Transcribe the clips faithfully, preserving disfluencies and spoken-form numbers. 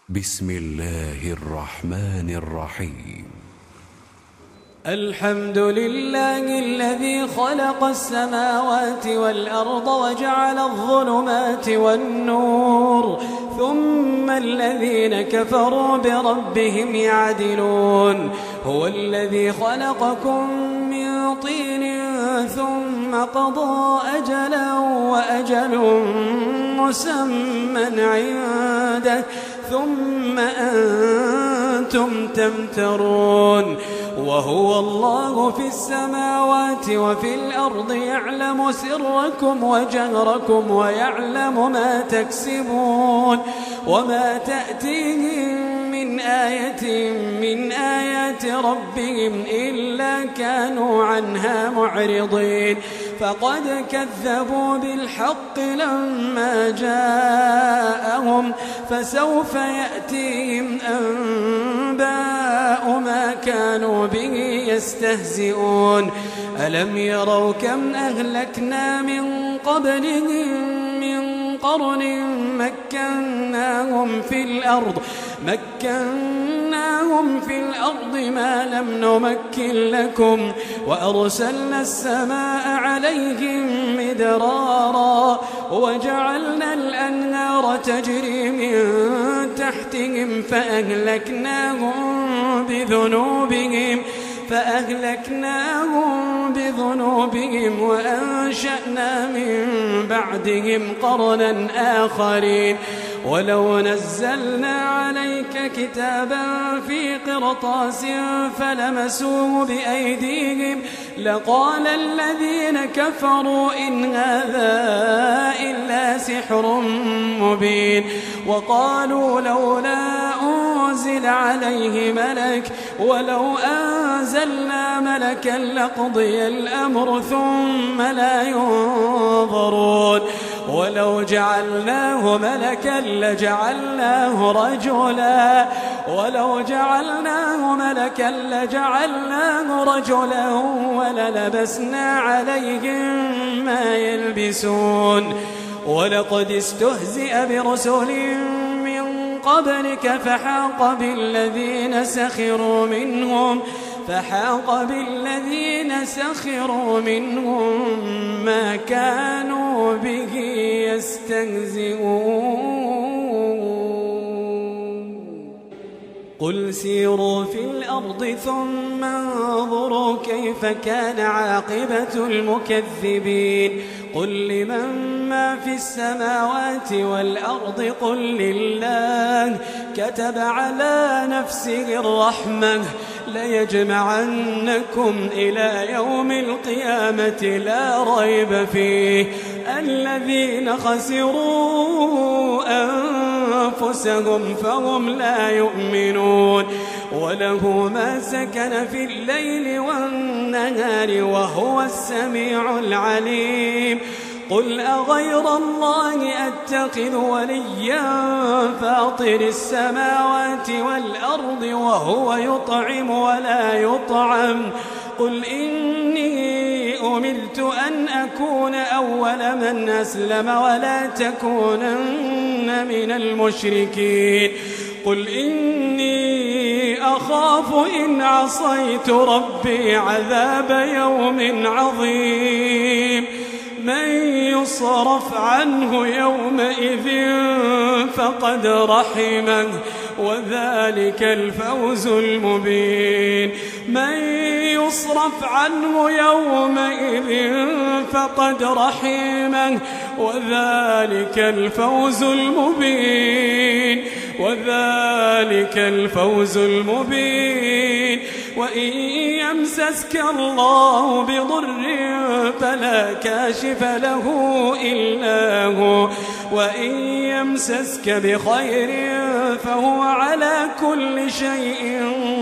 بسم الله الرحمن الرحيم. الحمد لله الذي خلق السماوات والأرض وجعل الظلمات والنور، ثم الذين كفروا بربهم يعدلون. هو الذي خلقكم من طين ثم قضى أجلا وأجل مسمى عنده ثم أنتم تمترون. وهو الله في السماوات وفي الأرض يعلم سركم وجهركم ويعلم ما تكسبون، وما تأتيهم من آية من آيات ربهم إلا كانوا عنها معرضين. فقد كذبوا بالحق لما جاءهم، فسوف يأتيهم أنباء ما كانوا به يستهزئون. ألم يروا كم أهلكنا من قبلهم من قرن مكناهم في الأرض مكناهم في الأرض ما لم نمكن لكم، وأرسلنا السماء عليهم مدرارا، وجعلنا الأنهار تجري من تحتهم فأهلكناهم بذنوبهم فأهلكناهم بذنوبهم وأنشأنا من بعدهم قرنا آخرين. ولو نزلنا عليك كتابا في قرطاس فلمسوه بأيديهم لقال الذين كفروا إن هذا إلا سحر مبين. وقالوا لولا أنزل عليه ملك ولو أنزلنا ملكا لقضي الأمر ثم لا ينظرون. ولو جعلناه ملكا لجعلناه رجلا ولو جعلناه ملكا لجعلناه رجلا وللبسنا عليهم ما يلبسون. ولقد استهزئ برسل من قبلك فحاق بالذين سخروا منهم فحاق بالذين سخروا منهم ما كانوا به يستهزئون. قل سيروا في الأرض ثم انظروا كيف كان عاقبة المكذبين. قل لمن ما في السماوات والأرض قل لله كتب على نفسه الرحمة ليجمعنكم إلى يوم القيامة لا ريب فيه. الذين خسروا أنفسهم فهم لا يؤمنون. وله ما سكن في الليل والنهار وهو السميع العليم. قل أغير الله أتخذ وليا فاطر السماوات والأرض وهو يطعم ولا يطعم. قل إني أمرت أن أكون أول من أسلم ولا تكونن من المشركين. قل إني أخاف إن عصيت ربي عذاب يوم عظيم. من يصرف عنه يومئذ فقد رحمه وذلك الفوز المبين. من يصرف عنه يومئذ فقد رحمه وذلك الفوز المبين وذلك الفوز المبين. وإن يمسسك الله بضر فلا كاشف له إلا هو وإن يمسسك بخير فهو على كل شيء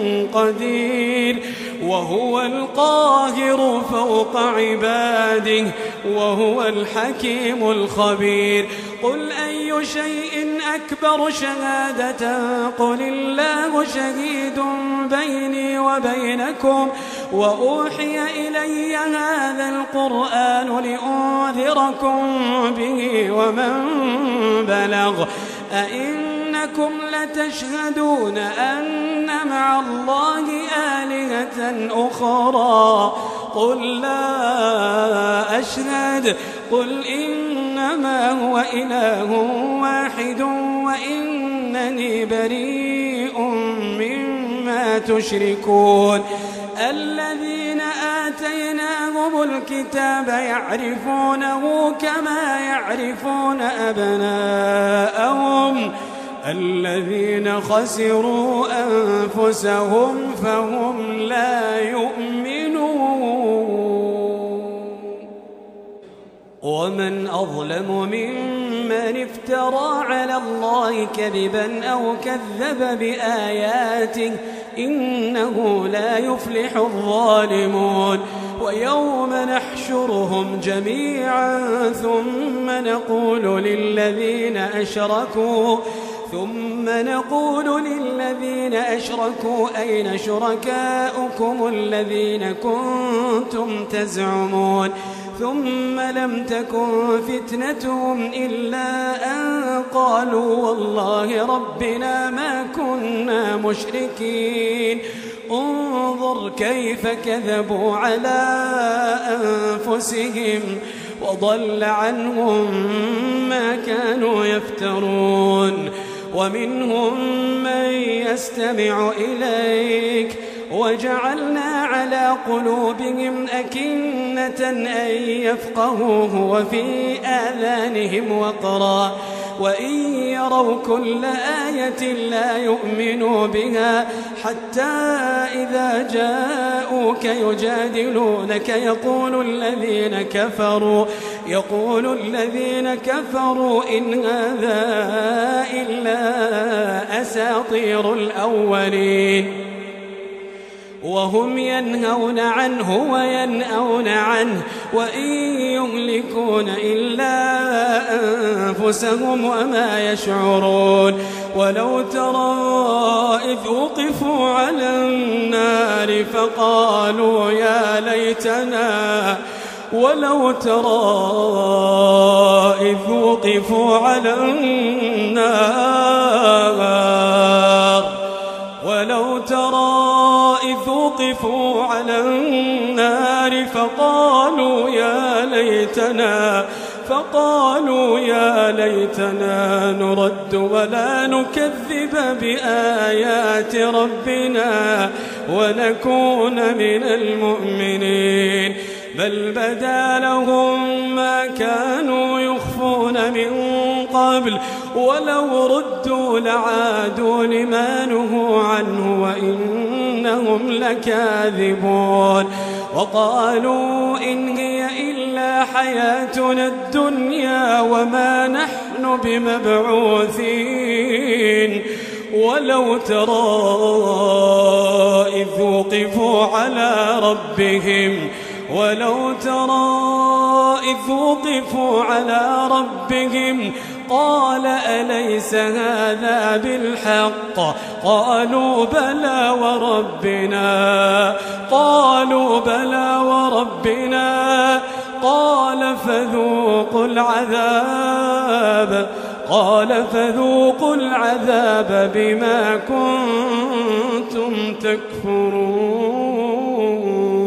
قدير. وهو القاهر فوق عباده وهو الحكيم الخبير. قل أي شيء أكبر شهادة قل الله شهيد بيني وبينكم وأوحي إلي هذا القرآن لأنذركم به ومن بلغ أئنكم إنكم لتشهدون أن مع الله آلهة أخرى قل لا أشهد قل إنما هو إله واحد وإنني بريء مما تشركون الذين آتيناهم الكتاب يعرفونه كما يعرفون أبناءهم الذين خسروا أنفسهم فهم لا يؤمنون ومن أظلم ممن افترى على الله كذبا أو كذب بآياته إنه لا يفلح الظالمون ويوم نحشرهم جميعا ثم نقول للذين أشركوا ثم نقول للذين أشركوا أين شركاؤكم الذين كنتم تزعمون ثم لم تكن فتنتهم إلا أن قالوا والله ربنا ما كنا مشركين انظر كيف كذبوا على أنفسهم وضل عنهم ما كانوا يفترون ومنهم من يستمع إليك وجعلنا على قلوبهم أكنة أن يفقهوه وفي آذانهم وقرا وإن يروا كل آية لا يؤمنوا بها حتى إذا جاءوك يجادلونك يقول الذين كفروا يقول الذين كفروا إن هذا إلا أساطير الأولين وهم ينهون عنه وينأون عنه وإن يهلكون إلا أنفسهم وما يشعرون ولو ترى إذ وقفوا على النار فقالوا يا ليتنا ولو ترى إذ وقفوا على النار ولو ترى إذ وقفوا على النار فقالوا يا ليتنا فقالوا يا ليتنا نرد ولا نكذب بآيات ربنا ونكون من المؤمنين بل بدا لهم ما كانوا يخفون من قبل ولو ردوا لعادوا لما نهوا عنه وإنهم لكاذبون وقالوا إن هي إلا حياتنا الدنيا وما نحن بمبعوثين ولو ترى إذ وقفوا على ربهم ولو ترى إذ وقفوا على ربهم قال أليس هذا بالحق قالوا بلى وربنا قالوا بلى وربنا قال فذوقوا العذاب قال فذوقوا العذاب بما كنتم تكفرون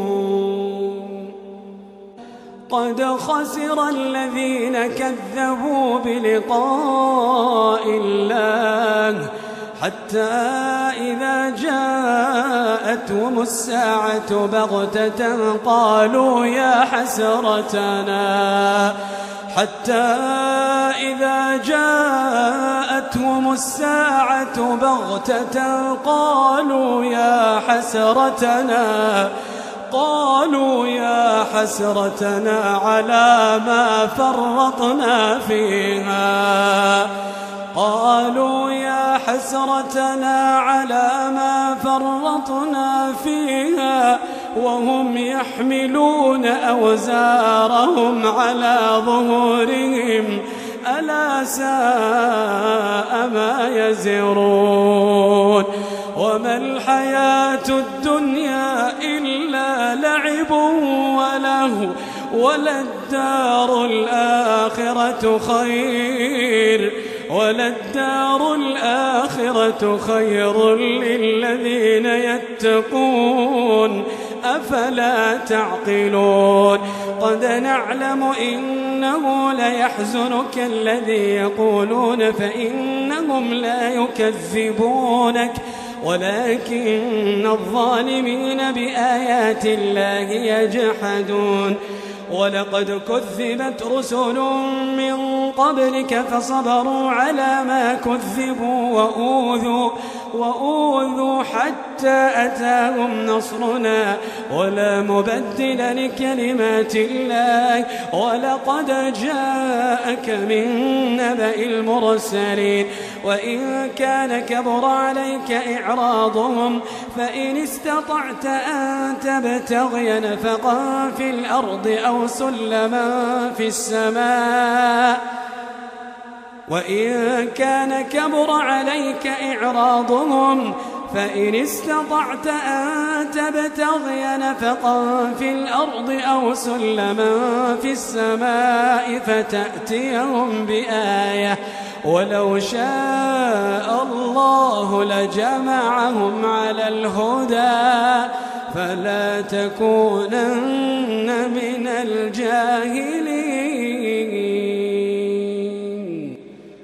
قد خسر الذين كذبوا بلقاء الله حتى إذا جاءتهم الساعة بغتة قالوا يا حسرتنا حتى إذا جاءتهم الساعة بغتة قالوا يا حسرتنا قالوا يا حسرتنا على ما فرطنا فيها قالوا يا حسرتنا على ما فرطنا فيها وهم يحملون أوزارهم على ظهورهم ألا ساء ما يزرون وما الحياة الدنيا إلا لعب وله وللدار الآخرة خير وللدار الآخرة خير للذين يتقون أفلا تعقلون قد نعلم إنه ليحزنك الذي يقولون فإنهم لا يكذبونك ولكن الظالمين بآيات الله يجحدون ولقد كذبت رسل من قبلك فصبروا على ما كذبوا وأوذوا, وأوذوا حتى أتاهم نصرنا ولا مبدل لكلمات الله ولقد جاءك من نبأ المرسلين وإن كان كبر عليك إعراضهم فإن استطعت أن تبتغي نفقا في الأرض أو سلما في السماء وإن كان كبر عليك إعراضهم فإن استطعت أن تبتغي نفقا في الأرض أو سلما في السماء فتأتيهم بآية ولو شاء الله لجمعهم على الهدى فلا تكونن من الجاهلين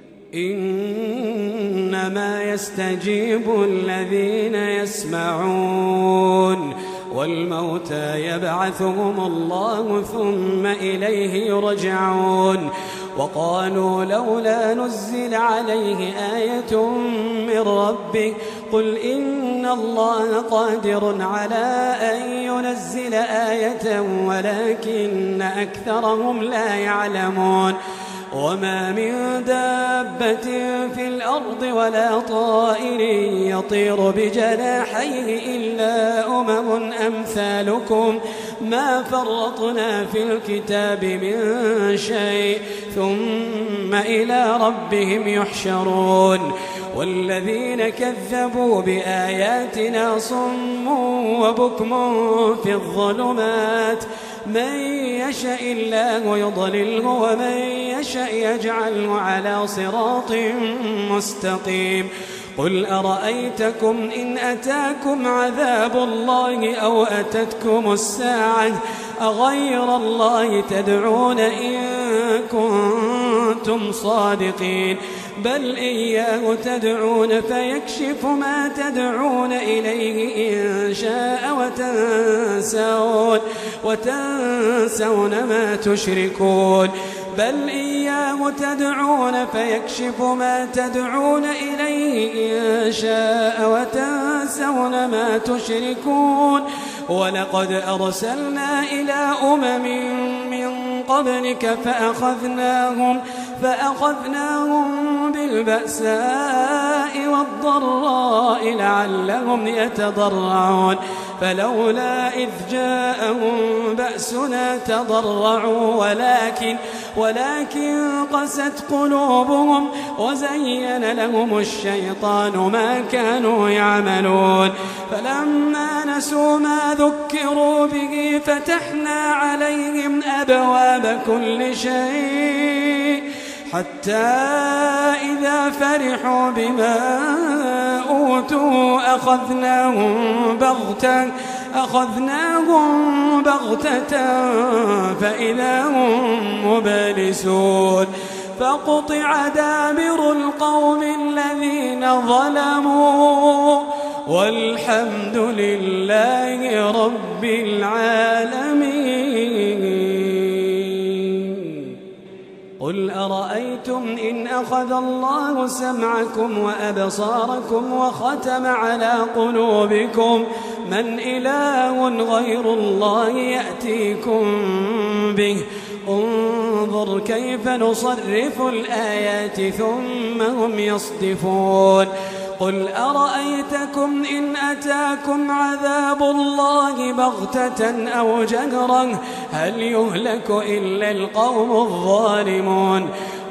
إنما يستجيب الذين يسمعون والموتى يبعثهم الله ثم إليه يرجعون وقالوا لولا نزل عليه آية من ربه قل إن الله قادر على أن ينزل آية ولكن أكثرهم لا يعلمون وما من دابة في الأرض ولا طائر يطير بجناحيه إلا أمم أمثالكم ما فرطنا في الكتاب من شيء ثم إلى ربهم يحشرون والذين كذبوا بآياتنا صم وبكم في الظلمات من يشاء الله يضلله ومن يشاء يجعله على صراط مستقيم قل أرأيتكم إن أتاكم عذاب الله أو أتتكم الساعة أغير الله تدعون إن كنتم صادقين بل إياه تدعون فيكشف ما تدعون إليه إن شاء وتنسون, وتنسون ما تشركون بل إياه تدعون فيكشف ما تدعون إليه إن شاء وتنسون ما تشركون ولقد أرسلنا إلى أمم من قبلك فأخذناهم, فأخذناهم بالبأساء والضراء لعلهم يتضرعون فلولا إذ جاءهم بأسنا تضرعوا ولكن, ولكن قست قلوبهم وزين لهم الشيطان ما كانوا يعملون فلما نسوا ما ذكروا به فتحنا عليهم أبواب كل شيء حتى إذا فرحوا بما أوتوا أخذناهم بغتة أخذناهم بغتة فإذا هم مبلسون فقطع دابر القوم الذين ظلموا والحمد لله رب العالمين قل أرأيتم إن أخذ الله سمعكم وأبصاركم وختم على قلوبكم من إله غير الله يأتيكم به انظر كيف نصرف الآيات ثم هم يصدفون قل أرأيتكم إن أتاكم عذاب الله بغتة أو جهرا هل يهلك إلا القوم الظالمون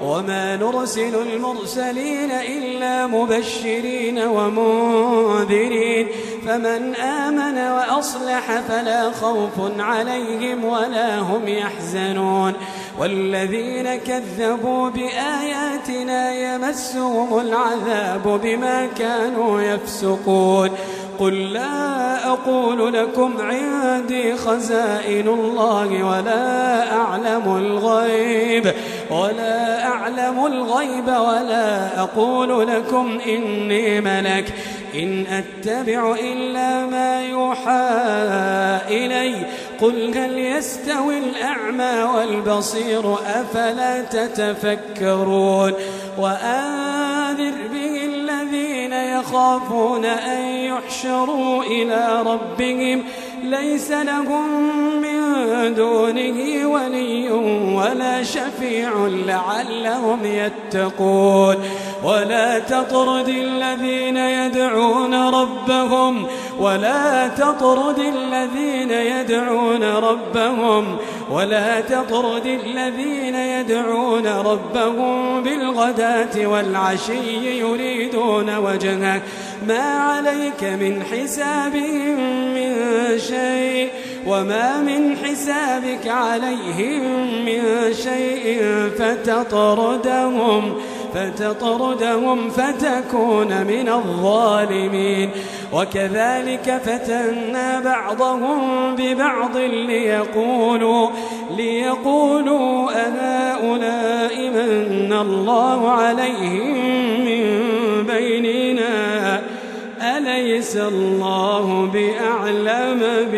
وما نرسل المرسلين إلا مبشرين ومنذرين فمن آمن وأصلح فلا خوف عليهم ولا هم يحزنون والذين كذبوا بآياتنا يمسهم العذاب بما كانوا يفسقون قل لا أقول لكم عندي خزائن الله ولا أعلم الغيب ولا أعلم الغيب ولا أقول لكم إني ملك إن أتبع إلا ما يوحى إلي قل هل يستوي الأعمى والبصير أفلا تتفكرون وأنذر به الذين يخافون أن يحشروا إلى ربهم ليس لهم من دونه ولي ولا شفيع لعلهم يتقون ولا تطرد الذين يدعون ربهم ولا تطرد الذين يدعون ربهم ولا تطرد الذين يدعون ربهم بالغداة والعشي يريدون وجهه ما عليك من حسابهم من شيء وما من حسابك عليهم من شيء فتطردهم فتطردهم فتكون من الظالمين وكذلك فتنا بعضهم ببعض ليقولوا ليقولوا أهؤلاء من الله عليهم من بيننا أليس الله بأعلم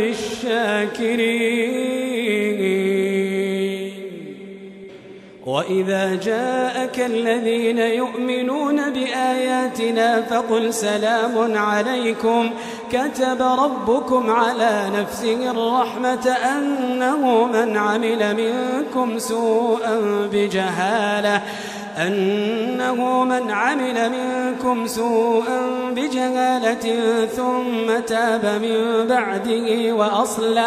بالشاكرين وإذا جاءك الذين يؤمنون بآياتنا فقل سلام عليكم كتب ربكم على نفسه الرحمة أنه من عمل منكم سوءا بجهالة أنه من عمل منكم سوءا بجهالة ثم تاب من بعده وأصلح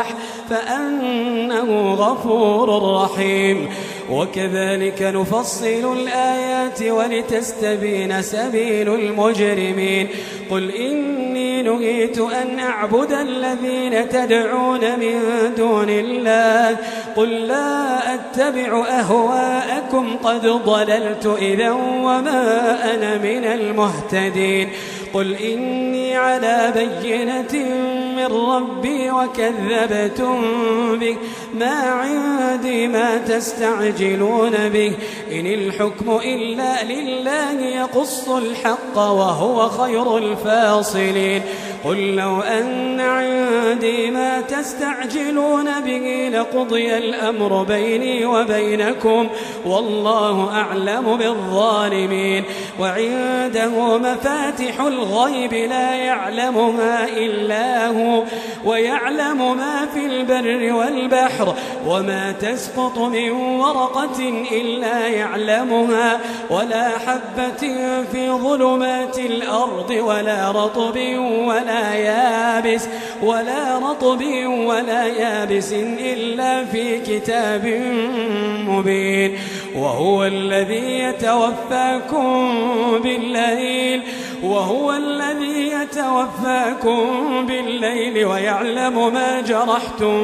فأنه غفور رحيم وكذلك نفصل الآيات ولتستبين سبيل المجرمين قل إني نهيت أن أعبد الذين تدعون من دون الله قل لا أتبع أهواءكم قد ضللت إذا وما أنا من المهتدين قل إني على بينة من ربي وكذبتم به ما عندي ما تستعجلون به إن الحكم إلا لله يقص الحق وهو خير الفاصلين قل لو أن عندي ما تستعجلون به لقضي الأمر بيني وبينكم والله أعلم بالظالمين وعنده مفاتح الغيب لا يعلمها إلا هو ويعلم ما في البر والبحر وما تسقط من ورقة إلا يعلمها ولا حبة في ظلمات الأرض ولا رطب ولا يابس ولا رطب ولا يابس إلا في كتاب مبين وهو الذي يتوفاكم بالليل وهو الذي يتوفاكم بالليل ويعلم ما جرحتم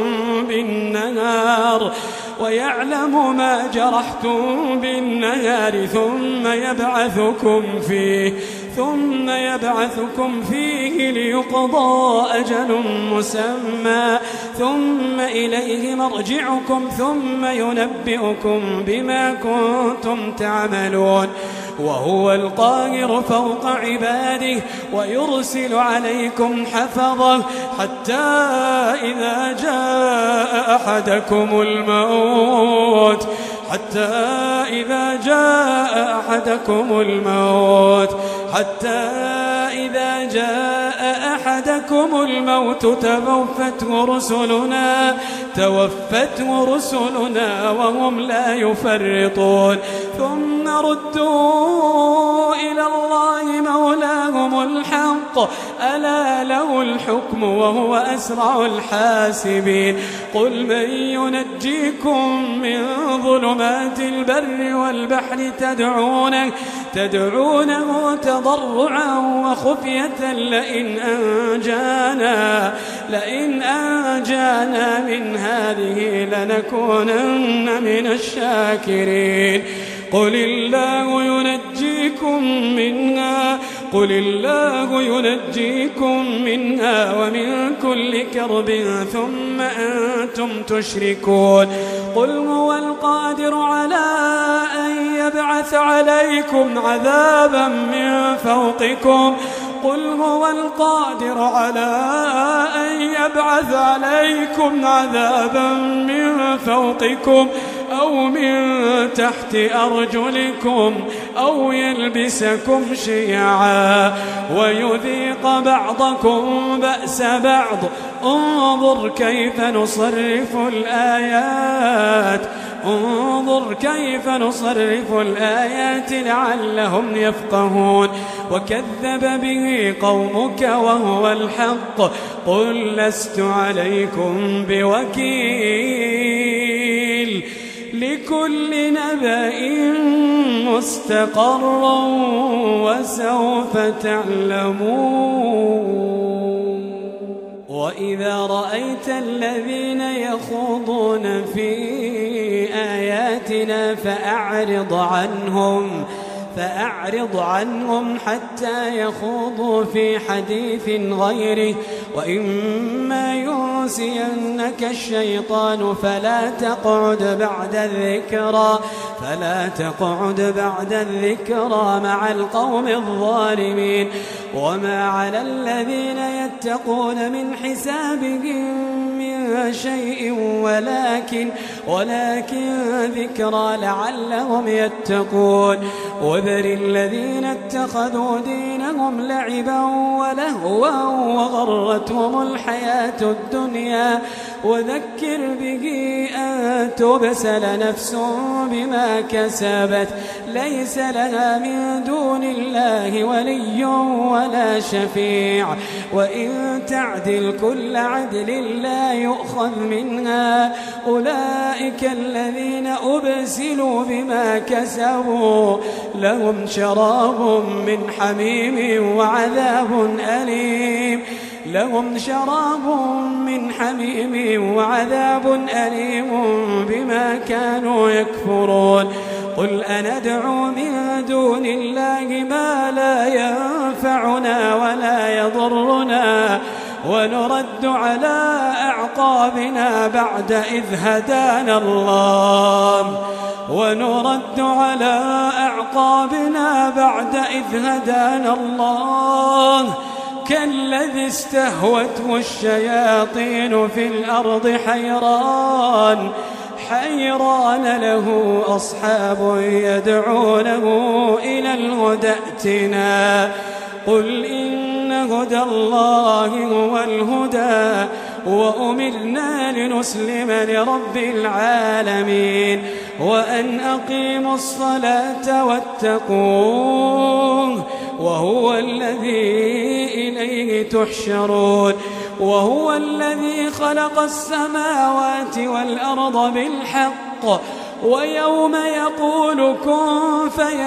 بالنهار ويعلم ما جرحتم بالنهار ثم يبعثكم فيه ثم يبعثكم فيه ليقضى أجل مسمى ثم إليه مرجعكم ثم ينبئكم بما كنتم تعملون وهو القاهر فوق عباده ويرسل عليكم حفظه حتى إذا جاء أحدكم الموت حتى إذا جاء أحدكم الموت حتى إذا جاء أحدكم الموت توفته رسلنا توفته رسلنا وهم لا يفرطون ثم ردوا إلى الله مولاهم الحق بالحق ألا له الحكم وهو أسرع الحاسبين قل من ينجيكم من ظلمات البر والبحر تدعونه, تدعونه تضرعا وخفية لئن أنجانا, لئن أنجانا من هذه لنكونن من الشاكرين قل الله ينجيكم منها قل الله ينجيكم منها ومن كل كرب ثم أنتم تشركون قل هو القادر على أن يبعث عليكم عذابا من فوقكم قل هو القادر على أن يبعث عليكم عذابا من فوقكم أو من تحت أرجلكم أو يلبسكم شيعا ويذيق بعضكم بأس بعض انظر كيف نصرف الآيات انظر كيف نصرف الآيات لعلهم يفقهون وكذب به قومك وهو الحق قل لست عليكم بوكيل لكل نبأ مستقر وسوف تعلمون وإذا رأيت الذين يخوضون في آياتنا فأعرض عنهم فأعرض عنهم حتى يخوضوا في حديث غيره وإما ينسينك الشيطان فلا تقعد بعد الذكرى فلا تقعد بعد الذكرى مع القوم الظالمين وما على الذين يتقون من حسابهم من شيء ولكن ولكن ذكرى لعلهم يتقون وذر الذين اتخذوا دينهم لعبا ولهوا وغرتهم الحياة الدنيا وذكر به أن تبسل نفس بما كسبت ليس لها من دون الله ولي ولا شفيع وإن تعدل كل عدل لا يؤخذ منها أولئك الذين أبسلوا بما كسبوا لهم شراب من حميم وعذاب أليم لهم شراب من حميم وعذاب أليم بما كانوا يكفرون قل أندعو من دون الله ما لا ينفعنا ولا يضرنا ونرد على أعقابنا بعد إذ هدانا الله ونرد على أعقابنا بعد إذ هدانا الله كالذي استهوته الشياطين في الأرض حيران حيران له أصحاب يدعونه إلى الهدى ائتنا قل إن هدى الله هو الهدى وأمرنا لنسلم لرب العالمين وأن أقيموا الصلاة واتقوه وهو الذي إليه تحشرون وهو الذي خلق السماوات والأرض بالحق ويوم يقول كن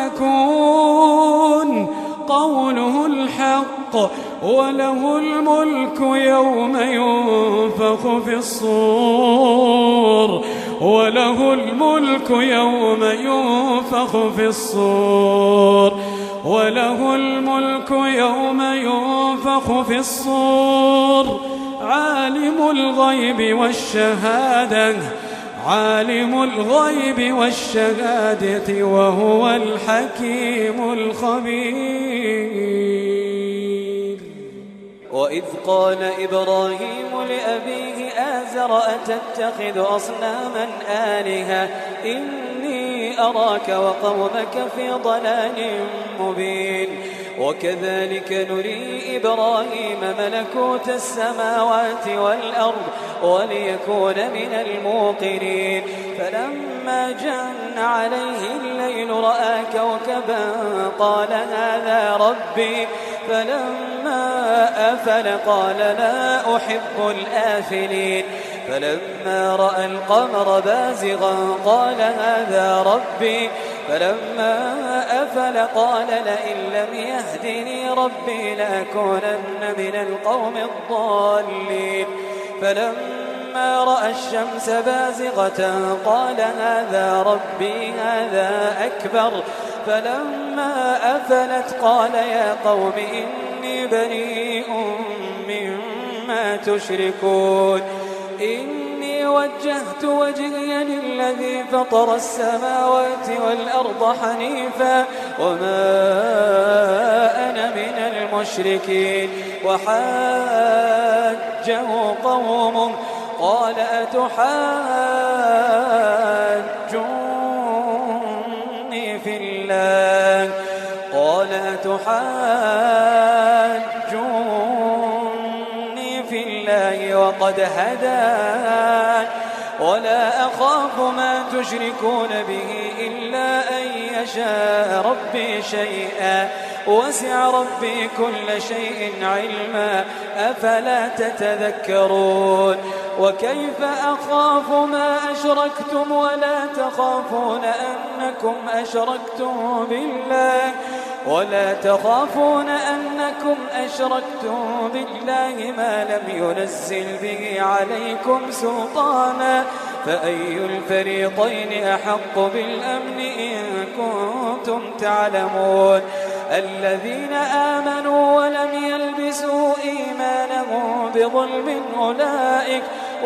فيكون قوله الحق وله الملك يوم ينفخ في الصور وله الملك يوم ينفخ في الصور وله الملك يوم ينفخ في الصور عالم الغيب والشهادة عالم الغيب والشهادة وهو الحكيم الخبير وإذ قال إبراهيم لأبيه آزر أتتخذ أصناما آلهة إني أراك وقومك في ضلال مبين وكذلك نري إبراهيم ملكوت السماوات والأرض وليكون من الموقنين فلما جن عليه الليل رأى كوكبا قال هذا ربي فلما أفل قال لا أحب الآفلين فلما رأى القمر بازغا قال هذا ربي فلما أفل قال لئن لم يهدني ربي لأكونن من القوم الضالين فلما رأى الشمس بازغة قال هذا ربي هذا أكبر فلما أفلت قال يا قوم إني بريء مما تشركون إني وجهت وجهي للذي فطر السماوات والأرض حنيفا وما أنا من المشركين وحاجه قومه قال أتحاجوني في الله قال أتحاجوني في الله وقد هدان ولا أخاف ما تشركون به إلا أن يشاء ربي شيئا وسع ربي كل شيء علما أفلا تتذكرون وكيف أخاف ما أشركتم ولا تخافون أنكم أشركتم بالله ولا تخافون أنكم أشركتم بالله ما لم ينزل به عليكم سلطانا فأي الفريقين أحق بالأمن إن كنتم تعلمون الذين آمنوا ولم يلبسوا إيمانهم بظلم أولئك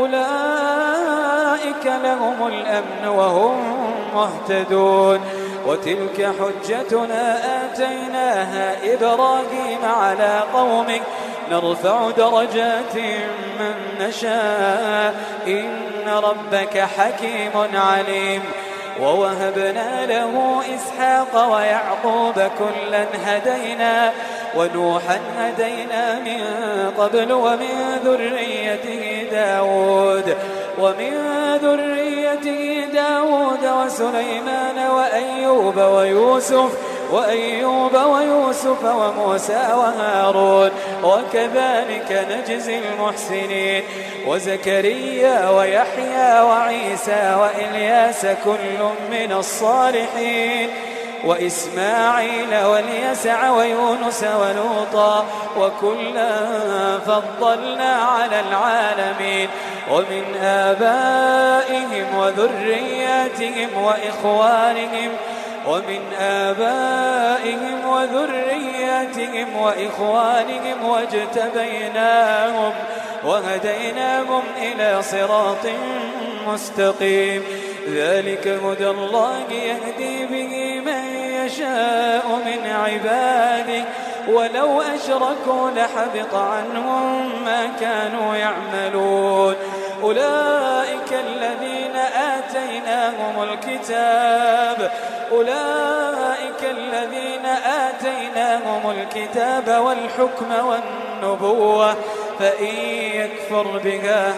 أولئك لهم الأمن وهم مهتدون وتلك حجتنا آتيناها إبراهيم على قومه نرفع درجات من نشاء إن ربك حكيم عليم ووهبنا له إسحاق ويعقوب كلا هدينا ونوحا هدينا من قبل ومن ذريته داود ومن ذريته داود وسليمان وأيوب ويوسف وأيوب ويوسف وموسى وهارون وكذلك نجزي المحسنين وزكريا ويحيى وعيسى وإلياس كل من الصالحين وإسماعيل واليسع ويونس ولوطا وكلا فضلنا على العالمين ومن آبائهم وذرياتهم وإخوانهم ومن آبائهم وذرياتهم وإخوانهم واجتبيناهم وهديناهم إلى صراط مستقيم ذلك هدى الله يهدي به من يشاء من عباده ولو أشركوا لحبط عنهم ما كانوا يعملون أولئك الذين آتيناهم الكتاب أولئك الذين آتيناهم الكتاب والحكم والنبوة فإن يكفر بها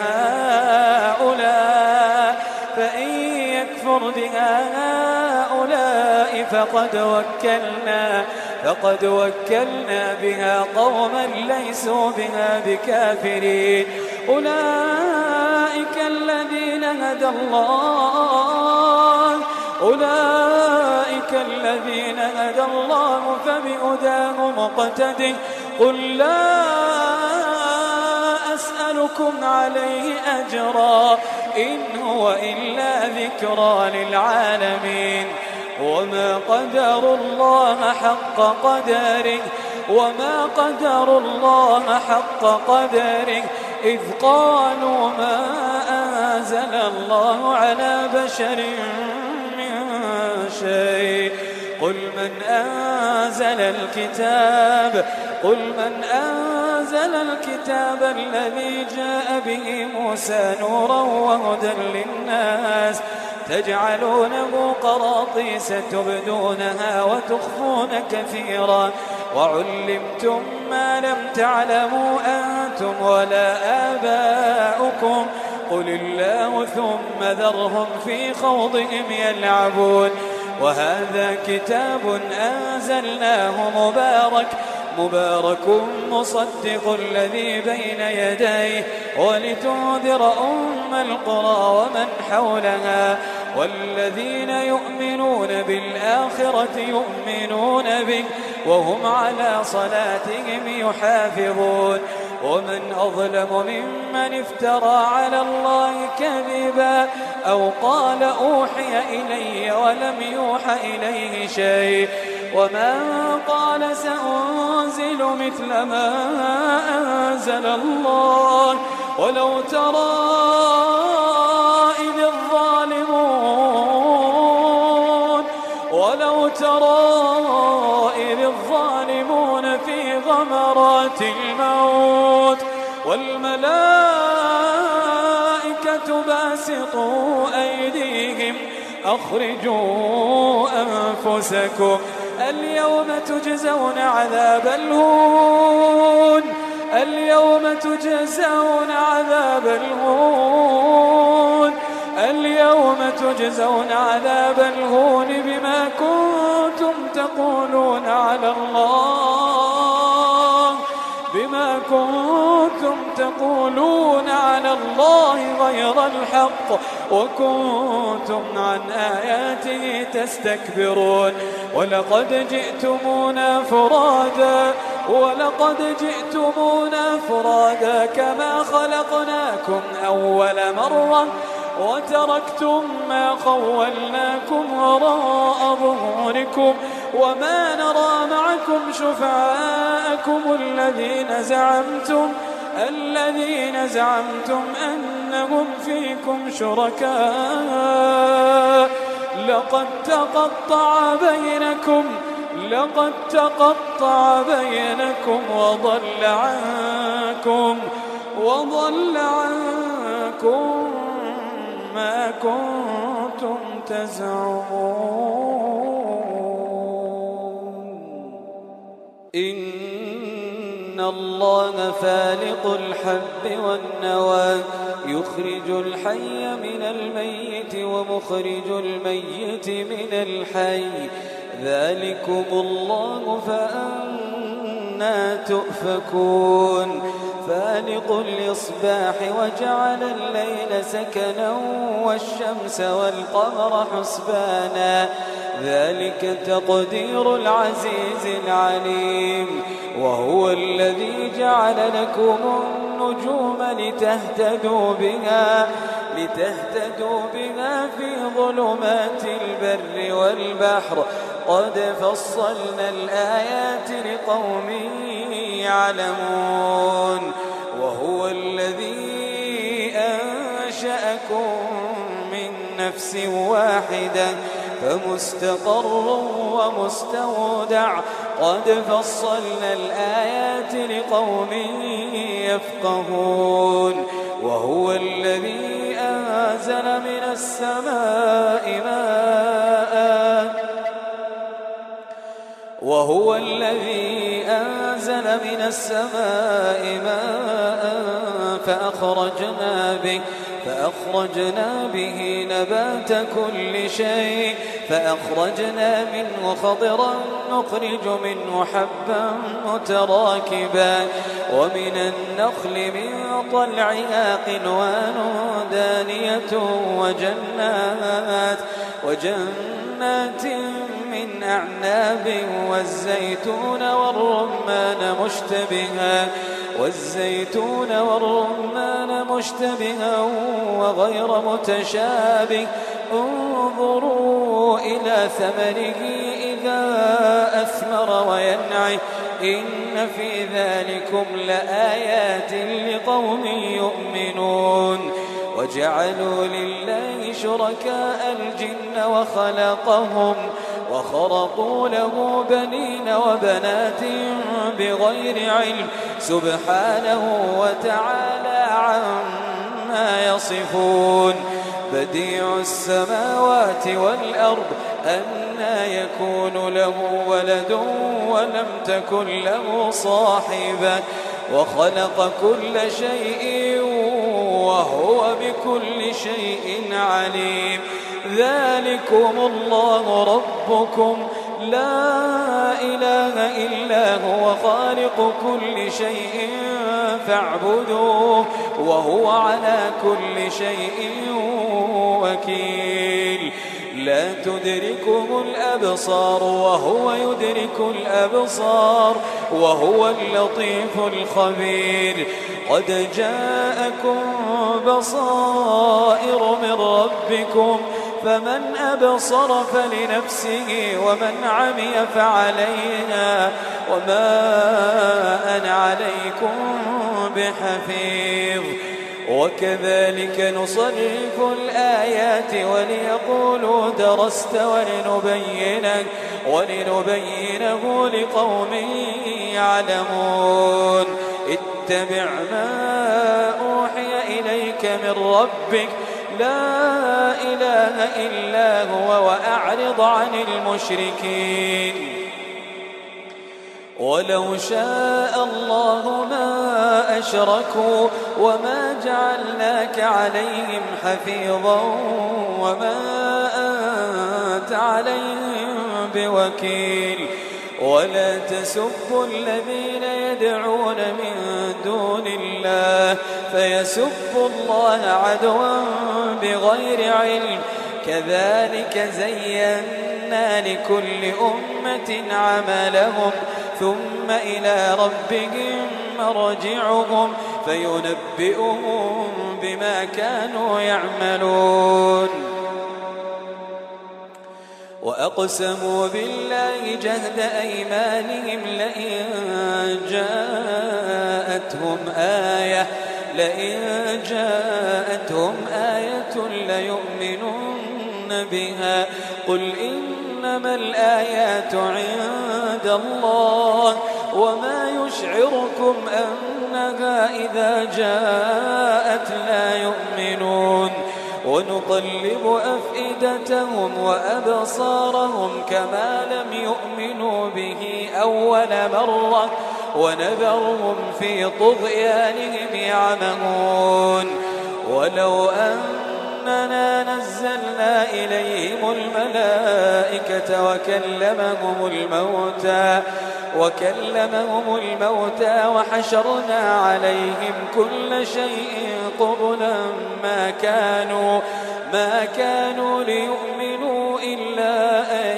هؤلاء فإن يكفر بها هؤلاء فقد وكلنا فقد وكلنا بها قوما ليسوا بها بكافرين أولئك الذين هدى الله أولئك الذين هدى الله فبهداه مقتده قل لا أسألكم عليه أجرا إن هو إلا ذكرى للعالمين وما قدروا الله حق قدره وما قدروا الله حق قدره إذ قالوا ما أنزل الله على بشر من شيء قل من أنزل الكتاب قل من أنزل الكتاب الذي جاء به موسى نورا وهدى للناس تجعلونه قراطيس تبدونها وتخفون كثيرا وعلمتم ما لم تعلموا أنتم ولا آباؤكم قل الله ثم ذرهم في خوضهم يلعبون وهذا كتاب أنزلناه مبارك مبارك مصدق الذي بين يديه ولتنذر أم القرى ومن حولها والذين يؤمنون بالآخرة يؤمنون به وهم على صلاتهم يحافظون ومن أظلم ممن افترى على الله كذبا أو قال أوحي إلي ولم يوحى إليه شيء ومن قال سأنزل مثل ما أنزل الله ولو ترى إذ الظالمون ولو ترى إذ الظالمون في غمرات الموت والملائكة باسطوا أيديهم أخرجوا أنفسكم اليوم تجزون عذاب الهون اليوم تجزون عذاب الهون اليوم تجزون عذاب الهون بما كنتم تقولون على الله بما كنتم تقولون على الله غير الحق وكنتم عن آياته تستكبرون ولقد جئتمونا فرادا ولقد جئتمونا فرادا كما خلقناكم أول مرة وتركتم ما خولناكم وراء ظهوركم وما نرى معكم شفعاءكم الذين زعمتم الذين زعمتم أنهم فيكم شركاء لقد تقطع بينكم لقد تقطع بينكم وضل عنكم وضل عنكم ما كنتم تزعمون إن الله فالق الحب والنوى يخرج الحي من الميت ومخرج الميت من الحي ذلكم الله فأنا تؤفكون فالق الإصباح وجعل الليل سكنا والشمس والقمر حسبانا ذلك تقدير العزيز العليم وهو الذي جعل لكم النجوم لتهتدوا بها لتهتدوا بها في ظلمات البر والبحر قد فصلنا الآيات لقوم يعلمون وهو الذي أنشأكم من نفس واحدة فمستقر ومستودع قد فصلنا الآيات لقوم يفقهون وهو الذي أنزل من السماء ماء وهو الذي أنزل من السماء ماء فأخرجنا به فأخرجنا به نبات كل شيء فأخرجنا منه خضرا نخرج منه حبا متراكبا ومن النخل من طلعها قنوان دانية وجنات وجنات من أعناب والزيتون والرمان مشتبها والزيتون والرمان مشتبها وغير متشابه انظروا إلى ثمره إذا أثمر وينعي إن في ذلكم لآيات لقوم يؤمنون وجعلوا لله شركاء الجن وخلقهم وخرقوا له بنين وبنات بغير علم سبحانه وتعالى عما يصفون بديع السماوات والأرض أنى يكون له ولد ولم تكن له صاحبة وخلق كل شيء وهو بكل شيء عليم ذلكم الله ربكم لا إله إلا هو خالق كل شيء فاعبدوه وهو على كل شيء وكيل لا تدركه الأبصار وهو يدرك الأبصار وهو اللطيف الخبير قد جاءكم بصائر من ربكم فمن أبصر فلنفسه ومن عمي فعليها وما أنا عليكم بحفيظ وكذلك نصرف الآيات وليقولوا درست ولنبينه, ولنبينه لقوم يعلمون اتبع ما أوحي إليك من ربك لا إله إلا هو وأعرض عن المشركين ولو شاء الله ما أشركوا وما جعلناك عليهم حفيظا وما أنت عليهم بوكيل ولا تسبوا الذين يدعون من دون الله فيسبوا الله عدوا بغير علم كذلك زينا لكل أمة عملهم ثم إلى ربهم مرجعهم فينبئهم بما كانوا يعملون وأقسموا بالله جهد أيمانهم لئن جاءتهم آية لئن جاءتهم آية ليؤمنن بها قل إنما الآيات عند الله وما يشعركم أنها إذا جاءت لا يؤمنون ونقلب أفئدتهم وأبصارهم كما لم يؤمنوا به أول مرة ونذرهم في طغيانهم يعمهون ولو أننا نزلنا إليهم الملائكة وكلمهم الموتى وكلمهم الموتى وحشرنا عليهم كل شيء قبلا ما كانوا ما كانوا ليؤمنوا إلا أن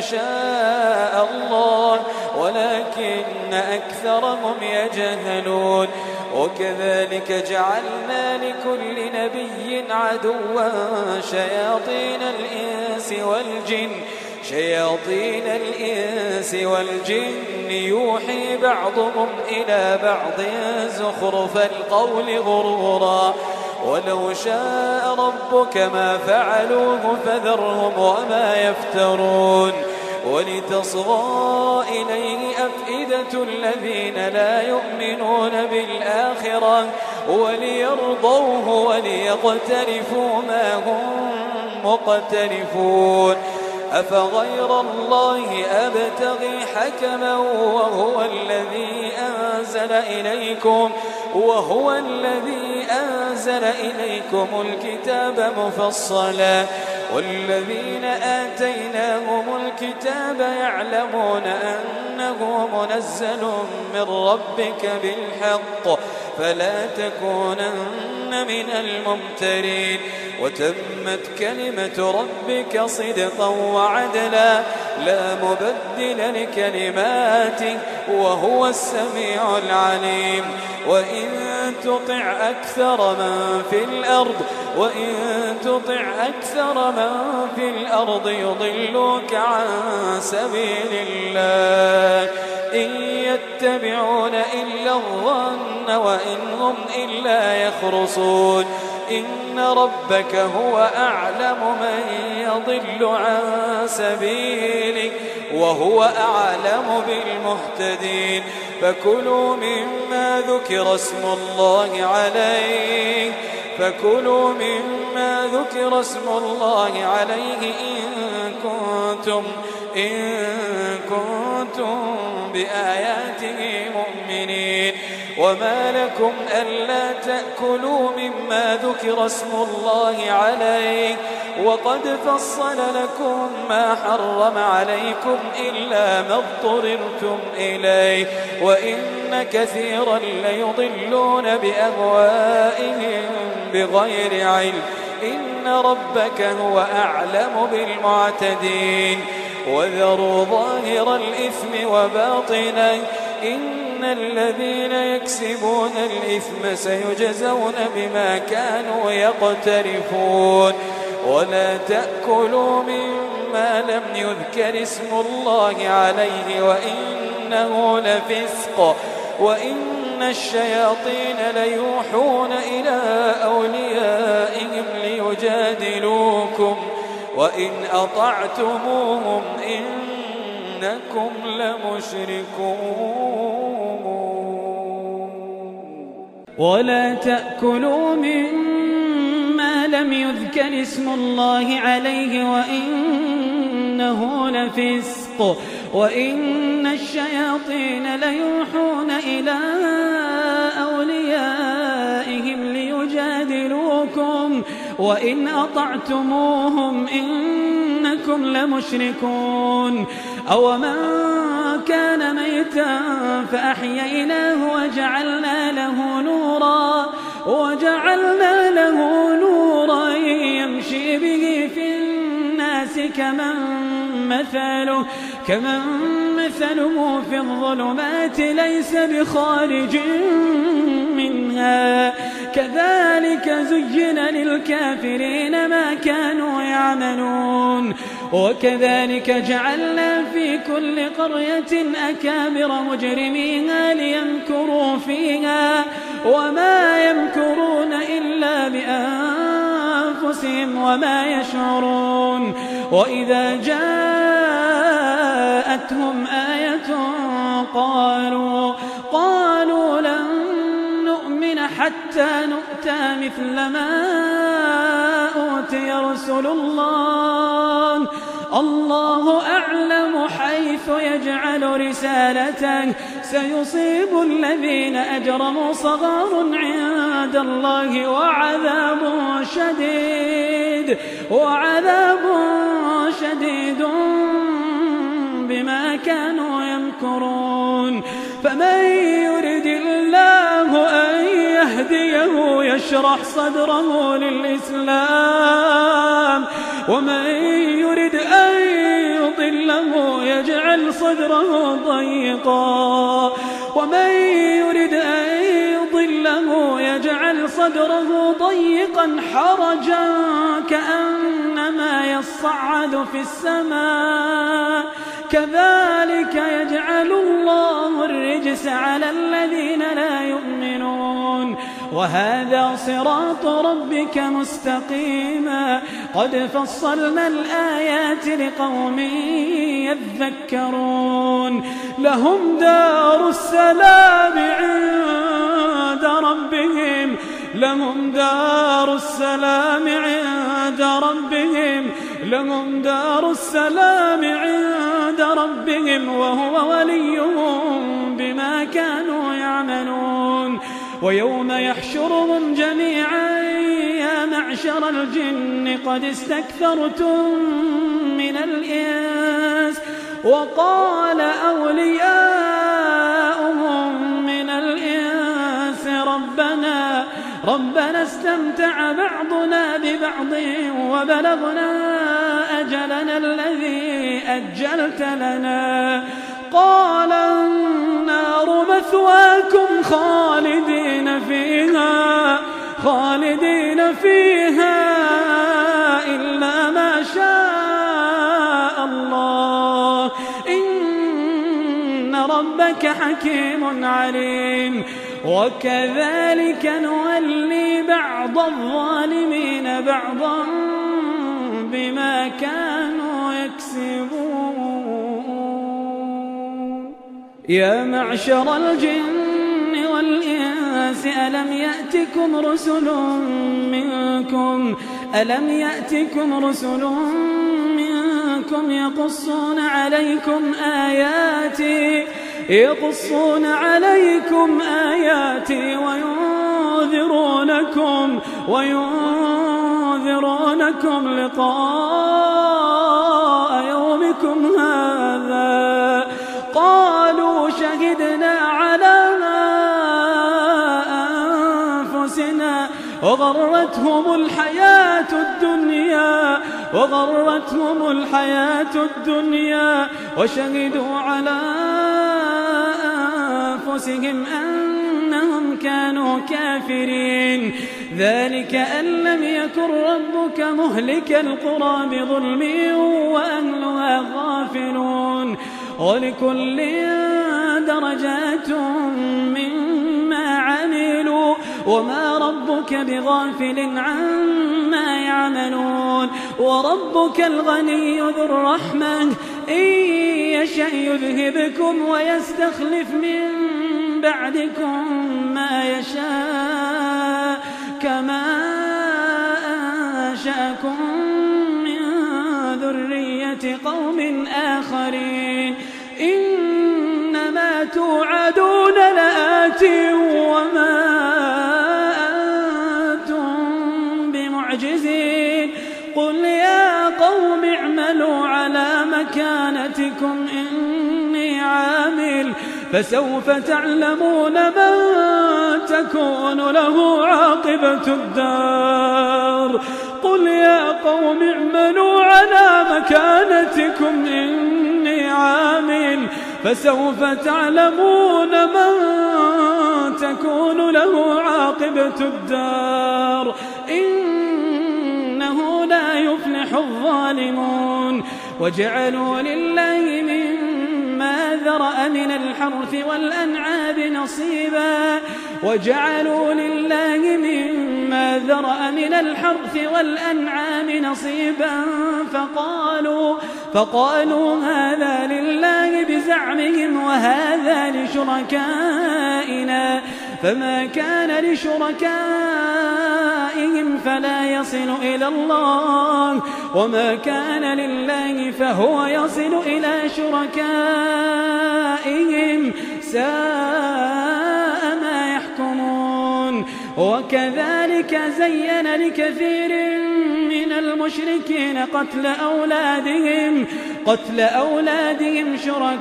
يشاء الله ولكن أكثرهم يجهلون وكذلك جعلنا لكل نبي عدوا شياطين الإنس والجن شياطين الإنس والجن يوحي بعضهم إلى بعض زخرف القول غرورا ولو شاء ربك ما فعلوه فذرهم وما يفترون ولتصغى إليه أفئدة الذين لا يؤمنون بالآخرة وليرضوه وليقترفوا ما هم مقترفون أفغير الله أبتغي حكما وهو الذي أنزل إليكم وهو الذي أنزل إليكم الكتاب مفصلا والذين آتيناهم الكتاب يعلمون أنه منزل من ربك بالحق فلا تكونن من الممترين وتمت كلمة ربك صدقا وعدلا لا مبدل لكلماته وهو السميع العليم وإن تطع أكثر من في الأرض وإن تطع أكثر من في الأرض يضلوك عن سبيل الله إن يتبعون إلا الظن وإن هم إلا يخرصون إن ربك هو أعلم من يضل عن سبيله وهو أعلم بالمهتدين فكلوا مما ذكر اسم الله عليه فكلوا مما ذكر اسم الله عليه إن كنتم, إن كنتم بآياته مؤمنين. وما لكم ألا تأكلوا مما ذكر اسم الله عليه وقد فصل لكم ما حرم عليكم إلا ما اضطررتم إليه وإن كثيرا ليضلون بأهوائهم بغير علم إن ربك هو أعلم بالمعتدين. وذروا ظاهر الإثم وباطنه إن الذين يكسبون الإثم سيجزون بما كانوا يقترفون. ولا تأكلوا مما لم يذكر اسم الله عليه وإنه لفسق وإن الشياطين ليوحون إلى أوليائهم ليجادلوكم وإن أطعتموهم إنكم لمشركون. ولا تأكلوا مما لم يذكر اسم الله عليه وإنه لفسق وإن الشياطين ليوحون إلى أوليائهم ليجادلوكم وإن أطعتموهم إنكم لمشركون. أومن كان ميتا فأحييناه وجعلنا له نورا وجعلنا له نورا يمشي به في الناس كمن مثله كمن مثله في الظلمات ليس بخارج منها كذلك زين للكافرين ما كانوا يعملون. وكذلك جعلنا في كل قرية أكابر مجرميها ليمكروا فيها وما يمكرون إلا بأنفسهم وما يشعرون. وإذا جاءتهم آية قالوا قالوا لن نؤمن حتى نؤتى مثل ما أوتي رسل الله الله أعلم حيث يجعل رسالته سيصيب الذين أجرموا صغار عند الله وعذاب شديد وعذاب شديد بما كانوا يمكرون. فمن يرد الله أن يهديه يشرح صدره للإسلام ومن يرد أن يضله يجعل صدره ضيقا ومن يرد أن يضله يجعل صدره ضيقا حرجا كأنما يصعد في السماء كذلك يجعل الله الرجس على الذين لا يؤمنون. وهذا صراط ربك مستقيما قد فصلنا الآيات لقوم يذكرون. لهم دار السلام عند ربهم لهم دار السلام عند ربهم لهم دار السلام عند ربهم وهو وليهم بما كانوا يعملون. ويوم يحشرهم جميعا يا معشر الجن قد استكثرتم من الإنس وقال أولياؤهم من الإنس ربنا ربنا استمتع بعضنا ببعض وبلغنا أجلنا الذي أجلت لنا قال النار مثواكم خالدين فيها خالدين فيها إلا ما شاء الله إن ربك حكيم عليم. وكذلك نولي بعض الظالمين بعضا بما كانوا يكسبون. يا معشر الجن والإنس ألم يأتكم رسل منكم ألم يأتكم رسل منكم يقصون عليكم آياتي يقصون عليكم آياتي وينذرونكم وينذرونكم لقاء يومكم هذا قالوا شهدنا على أنفسنا وغرتهم الحياة الدنيا وغرتهم الحياة الدنيا وشهدوا على أنفسهم أنهم كانوا كافرين ذلك أن لم يكن ربك مهلك القرى بظلم وأهلها غافلون ولكل درجات مما عملوا وما ربك بغافل عما يعملون وربك الغني ذو الرحمة إن يشأ يذهبكم ويستخلف من بعدكم ما يشاء كما أنشأكم من ذرية قوم آخرين إنما توعدون لآت وما أنتم بمعجزين قل يا قوم اعملوا على مكانتكم إني عامل فسوف تعلمون من تكون له عاقبة الدار قل يا قوم اعملوا على مكانتكم إني عامل فسوف تعلمون من تكون له عاقبة الدار إنه لا يفلح الظالمون وجعلوا لله مما ذرأ من الحرث والأنعام نصيبا وجعلوا لله مما ذرأ من الحرث والأنعام نصيبا فقالوا فقالوا هذا لله بزعمهم وهذا لشركائنا فما كان لشركائهم فلا يصل إلى الله وما كان لله فهو يصل إلى شركائهم ساء ما يحكمون وكذلك زين لكثير من المشركين قتل أولادهم قتل أولادهم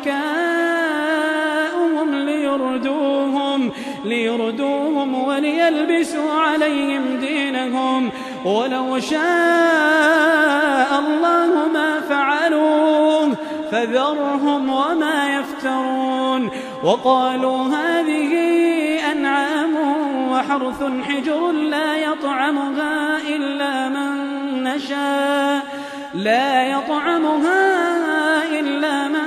شركاؤهم ليردوهم ليردوهم وليلبسوا عليهم دينهم ولو شاء الله ما فعلوه فذرهم وما يفترون وقالوا هذه أنعام وحرث حجر لا يطعمها إلا من نشاء لا يطعمها إلا من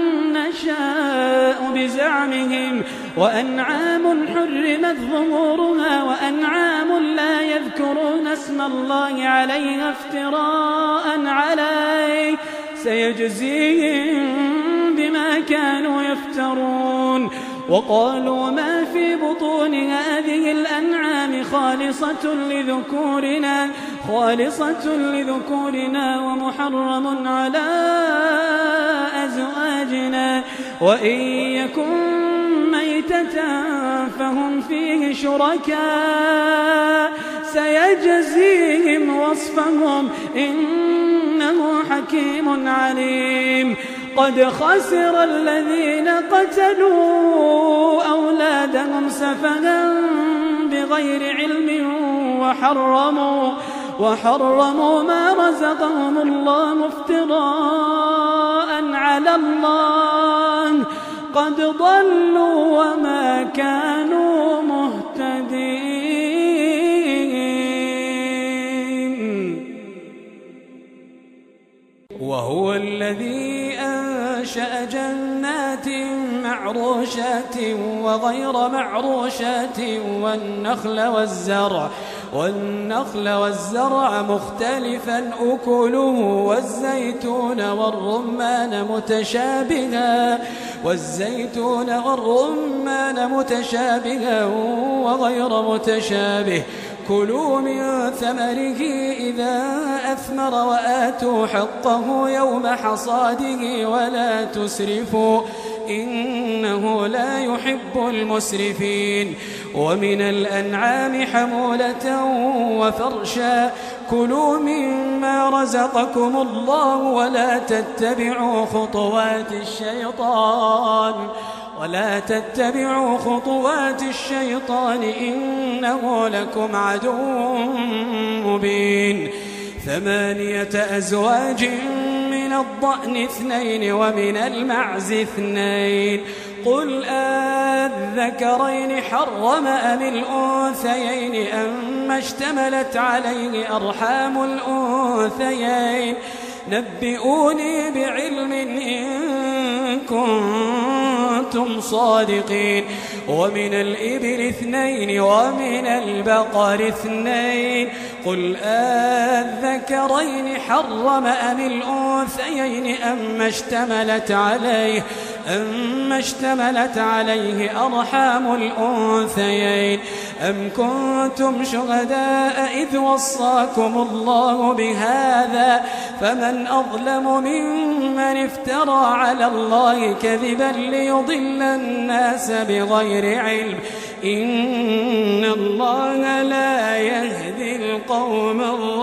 نشاء بزعمهم وأنعام حرمت ظهورها وأنعام لا يذكرون اسم الله عليها افتراء عليه سيجزيهم بما كانوا يفترون وقالوا ما في بطون هذه الأنعام خالصة لذكورنا خالصة لذكورنا ومحرم على أزواجنا وإن يكن ميتة فهم فيه شركاء سيجزيهم وصفهم إنه حكيم عليم قد خسر الذين قتلوا أولادهم سفها بغير علم وحرموا وحرموا ما رزقهم الله افتراء على الله قد ضلوا وما كانوا مهتدين وهو الذي أنشأ جنات معروشة معروشات وغير معروشات والنخل والزرع والنخل والزرع مختلفا أكله والزيتون والرمان متشابها والزيتون والرمان متشابها وغير متشابه كلوا من ثمره إذا أثمر وآتوا حقه يوم حصاده ولا تسرفوا إنه لا يحب المسرفين ومن الأنعام حمولة وفرشا كلوا مما رزقكم الله ولا تتبعوا خطوات الشيطان ولا تتبعوا خطوات الشيطان إنه لكم عدو مبين ثمانية أزواج من الضأن اثنين ومن المعز اثنين قل أذكرين حرم أم الأنثيين أما اشتملت عليه أرحام الأنثيين نبئوني بعلم إن كنتم صادقين ومن الإبل اثنين ومن البقر اثنين قل أذكرين حرم أم الأنثيين أما اشتملت عليه أما اشتملت عليه أرحام الأنثيين أم كنتم شهداء إذ وصاكم الله بهذا فمن أظلم ممن افترى على الله كذبا ليضل الناس بغير علم إن الله لا يهدي القوم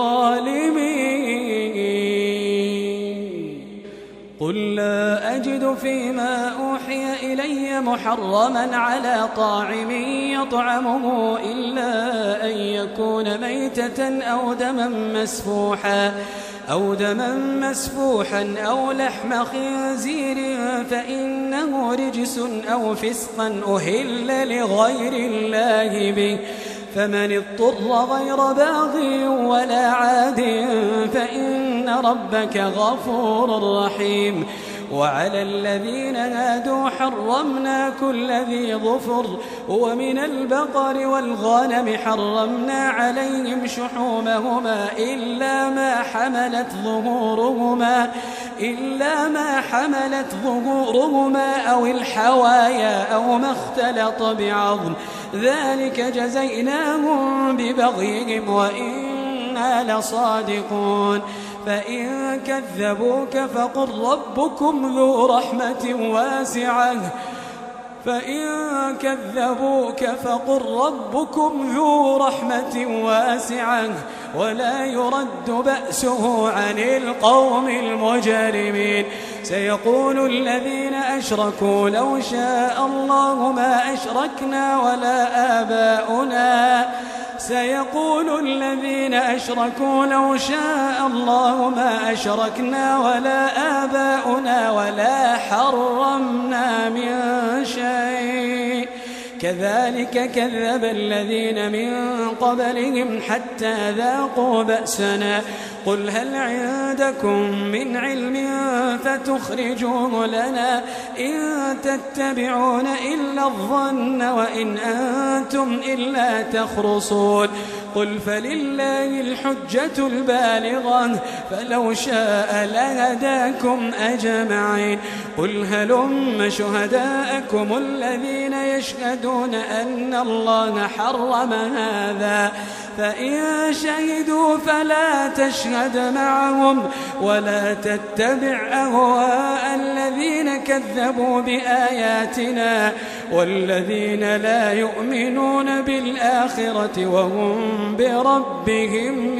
الظالمين قل لا أجد فيما أوحي إلي محرما على طاعم يطعمه إلا أن يكون ميتة أو دما مسفوحا أو دما مسفوحا أو لحم خنزير فإنه رجس أو فسقا أهل لغير الله به فمن اضطر غير باغ ولا عاد فإن ربك غفور رحيم وعلى الذين هادوا حرمنا كل ذي ظفر ومن البقر والغنم حرمنا عليهم شحومهما إلا ما حملت ظهورهما إلا ما حملت ظهورهما أو الحوايا أو ما اختلط بعظم ذلك جزيناهم ببغيهم وإنا لصادقون فإن كذبوك فقل ربكم ذو رحمة واسعة فإن كذبوك فقل ربكم ذو رحمة واسعة ولا يرد بأسه عن القوم المجرمين سيقول الذين أشركوا لو شاء الله ما أشركنا ولا آباؤنا سيقول الذين أشركوا لو شاء الله ما أشركنا ولا آباؤنا ولا حرمنا من شيء كذلك كذب الذين من قبلهم حتى ذاقوا بأسنا قل هل عندكم من علم فتخرجوه لنا إن تتبعون إلا الظن وإن أنتم إلا تخرصون قل فلله الحجة البالغة فلو شاء لهداكم أجمعين قل هلم شهداءكم الذين يشهدون أن الله حرم هذا فإن شهدوا فلا تشهد معهم ولا تتبع أهواء الذين كذبوا بآياتنا والذين لا يؤمنون بالآخرة وهم بربهم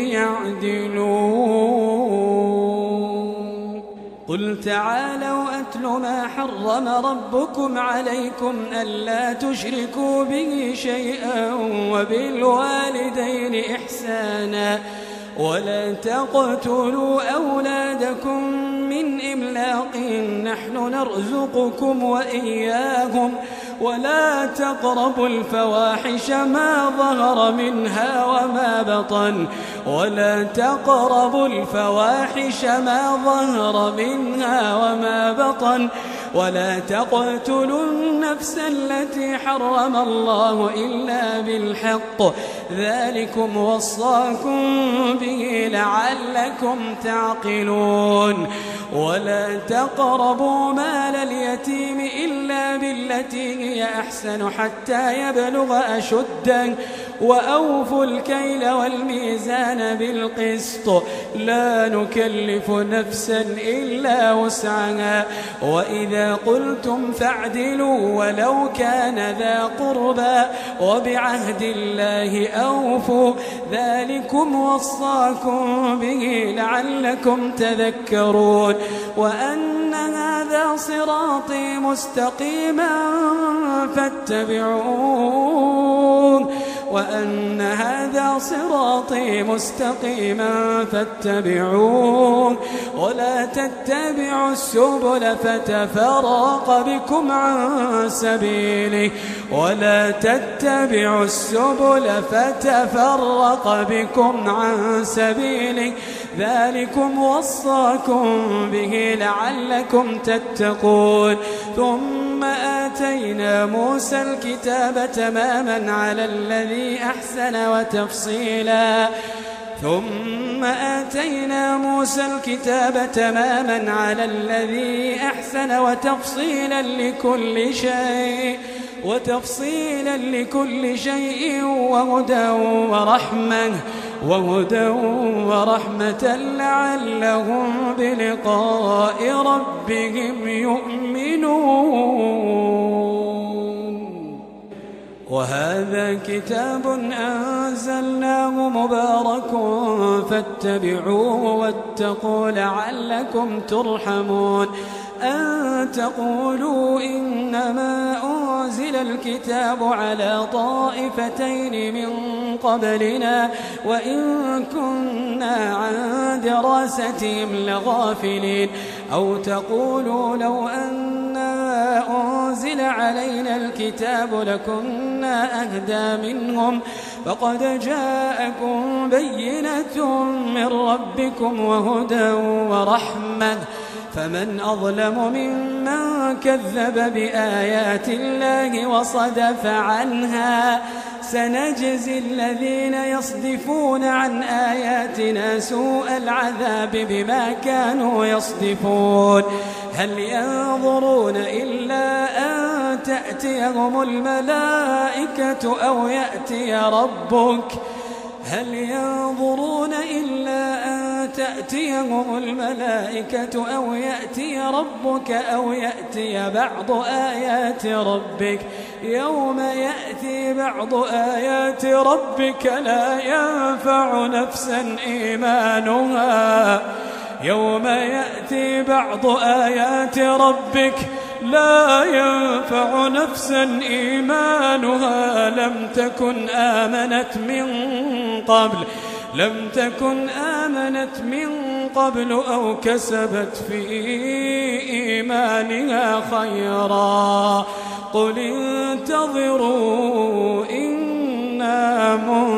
يعدلون قل تعالوا أتل ما حرم ربكم عليكم ألا تشركوا به شيئا وبالوالدين إحسانا ولا تقتلوا أولادكم من إملاق نحن نرزقكم وإياهم ولا تقربوا الفواحش ما ظهر منها وما بطن ولا تقربوا الفواحش ما ظهر منها وما بطن ولا تقتلوا النفس التي حرم الله إلا بالحق ذلكم وصاكم به لعلكم تعقلون ولا تقربوا مال اليتيم إلا بالتي هي أحسن حتى يبلغ أشده وأوفوا الكيل والميزان بالقسط لا نكلف نفسا إلا وسعها وإذا قلتم فاعدلوا ولو كان ذا قربى وبعهد الله أوفوا ذلكم وصاكم به لعلكم تذكرون وأن هذا صراطي مستقيما فاتبعوه وأن هذا صراطي مستقيما فاتبعوه ولا تتبعوا السبل فتفرق بكم عن سبيله ولا تتبعوا السبل فتفرق بكم عن سبيله ذلكم وصاكم به لعلكم تتقون ثم آتينا موسى الكتاب تماما على الذي أحسن وتفصيلا ثم آتينا موسى الكتاب تماما على الذي أحسن وتفصيلا لكل شيء وتفصيلا لكل شيء وهدى ورحمة وهدى ورحمة لعلهم بلقاء ربهم يؤمنون وهذا كتاب أنزلناه مبارك فاتبعوه واتقوا لعلكم ترحمون أن تقولوا إنما أنزل الكتاب على طائفتين من قبلنا وإن كنا عن دراستهم لغافلين أو تقولوا لو أنا أنزل علينا الكتاب لكنا أهدى منهم فقد جاءكم بينة من ربكم وهدى ورحمة فمن أظلم ممن كذب بآيات الله وصدف عنها سنجزي الذين يصدفون عن آياتنا سوء العذاب بما كانوا يصدفون هل ينظرون إلا أن تأتيهم الملائكة أو يأتي ربك هل ينظرون إلا أن تأتيهم الملائكة أو يأتي ربك أو يأتي بعض آيات ربك يوم يأتي بعض آيات ربك لا ينفع نفسا إيمانها يوم يأتي بعض آيات ربك لا ينفع نفسا إيمانها لم تكن آمنت من قبل لم تكن آمنت من قبل أو كسبت في إيمانها خيرا قل انتظروا إنا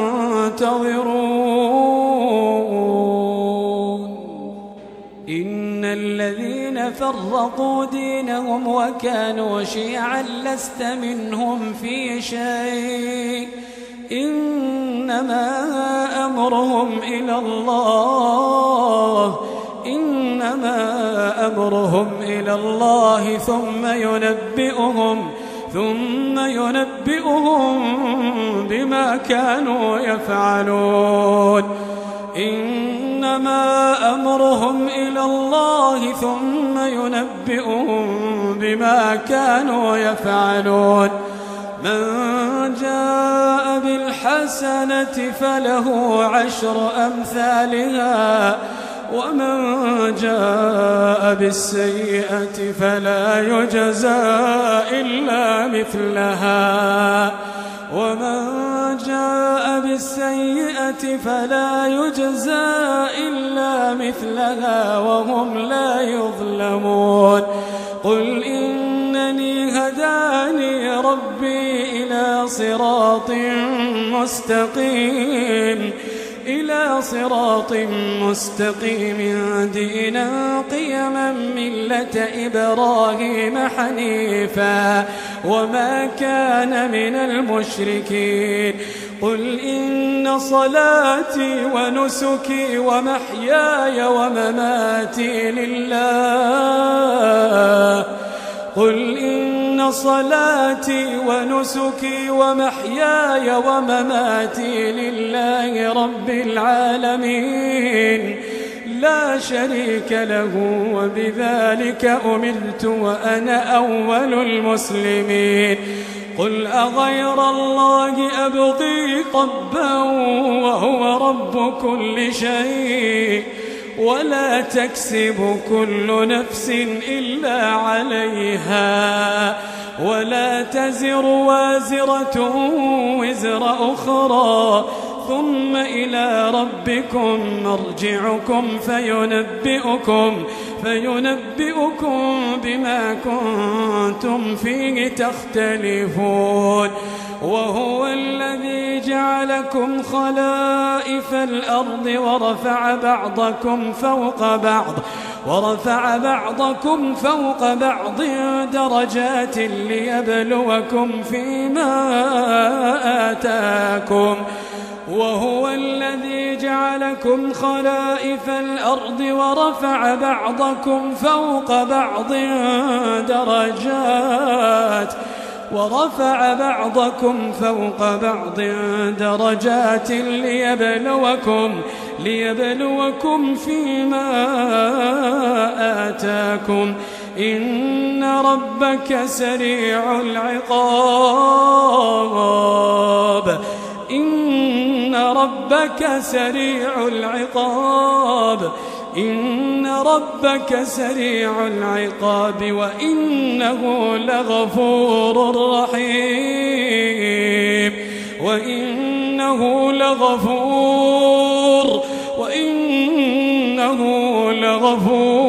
منتظرون إن الذين فرقوا دينهم وكانوا شيعا لست منهم في شيء إنما أمرهم إلى الله إنما أمرهم إلى الله ثم ينبئهم ثم ينبئهم بما كانوا يفعلون إنما أمرهم إلى الله ثم ينبئهم بما كانوا يفعلون من جاء بالحسنة فله عشر أمثالها ومن جاء بالسيئة فلا يجزى إلا مثلها ومن جاء بالسيئة فلا يجزى إلا مثلها وهم لا يظلمون قل إنني هداني ربي إلى صراط مستقيم إلى صراط مستقيم دينا قيما ملة إبراهيم حنيفا وما كان من المشركين قل إن صلاتي ونسكي ومحياي ومماتي لله قل إن صلاتي ونسكي ومحياي ومماتي لله رب العالمين لا شريك له وبذلك أمرت وأنا أول المسلمين قل أغير الله أبغي ربا وهو رب كل شيء ولا تكسب كل نفس إلا عليها ولا تزر وازرة وزر أخرى ثم إلى ربكم مرجعكم فينبئكم فينبئكم بما كنتم فيه تختلفون وهو الذي جعلكم خلائف الأرض ورفع بعضكم فوق بعض ورفع بعضكم فوق بعض درجات ليبلوكم فيما آتاكم وهو الذي جعلكم خلائف الأرض ورفع بعضكم فوق بعض درجات ورفع بعضكم فوق بعض درجات ليبلوكم ليبلوكم فيما آتاكم إن ربك سريع العقاب إن ربك سريع العقاب إن ربك سريع العقاب وإنه لغفور رحيم وإنه لغفور وإنه لغفور